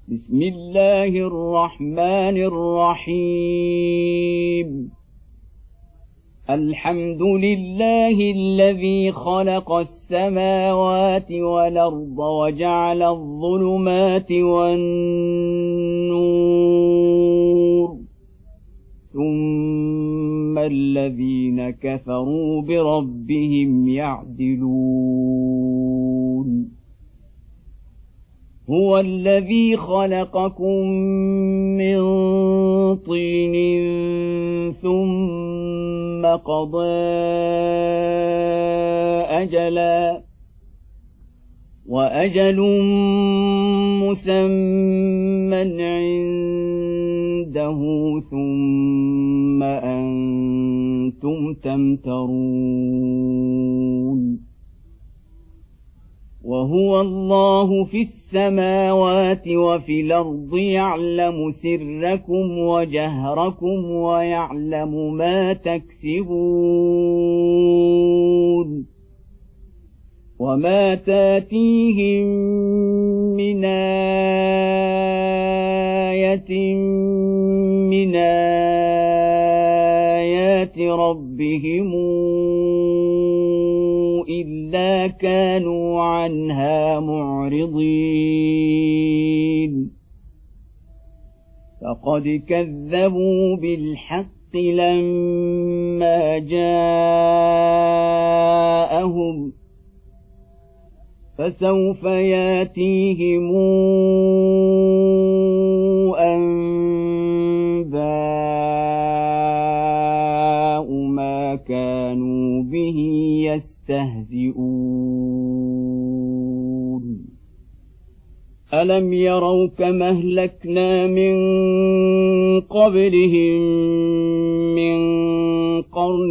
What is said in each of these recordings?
بسم الله الرحمن الرحيم الحمد لله الذي خلق السماوات والأرض وجعل الظلمات والنور ثم الذين كفروا بربهم يعدلون هو الذي خلقكم من طين ثم قضى أجلا وأجل مسمى عنده ثم أنتم تمترون وهو الله في السماوات وفي الأرض يعلم سركم وجهركم ويعلم ما تكسبون وما تاتيهم من آية من آيات ربهم إلا كانوا عنها معرضين فقد كذبوا بالحق لما جاءهم فسوف ياتيهم أنباء ما كانوا به يستهزئون ألم يروا كما أهلكنا من قبلهم من قرن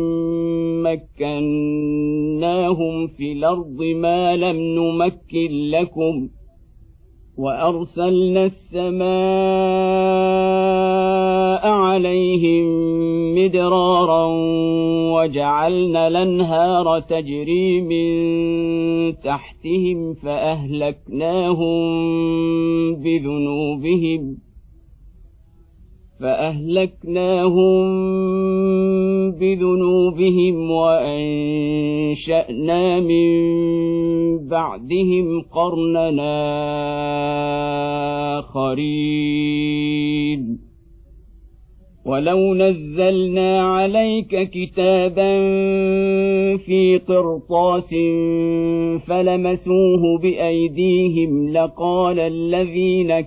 مكناهم في الأرض ما لم نمكن لكم وأرسلنا السماء عليهم مدرارا وجعلنا الأنهار تجري من تحتهم فأهلكناهم بذنوبهم وأنشأنا من بعدهم قرننا آخرين ولو نزلنا عليك كتابا في قرطاس فلمسوه بأيديهم لقال الذين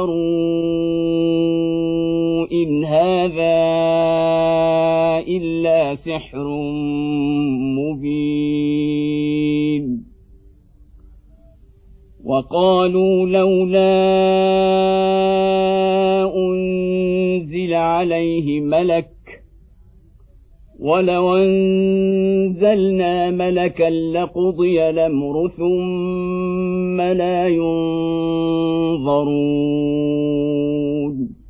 كفروا إن هذا إلا سحر مبين وقالوا لولا أنزل عليه ملك ولو أنزلنا ملكا لقضي الأمر ثم لا ينظرون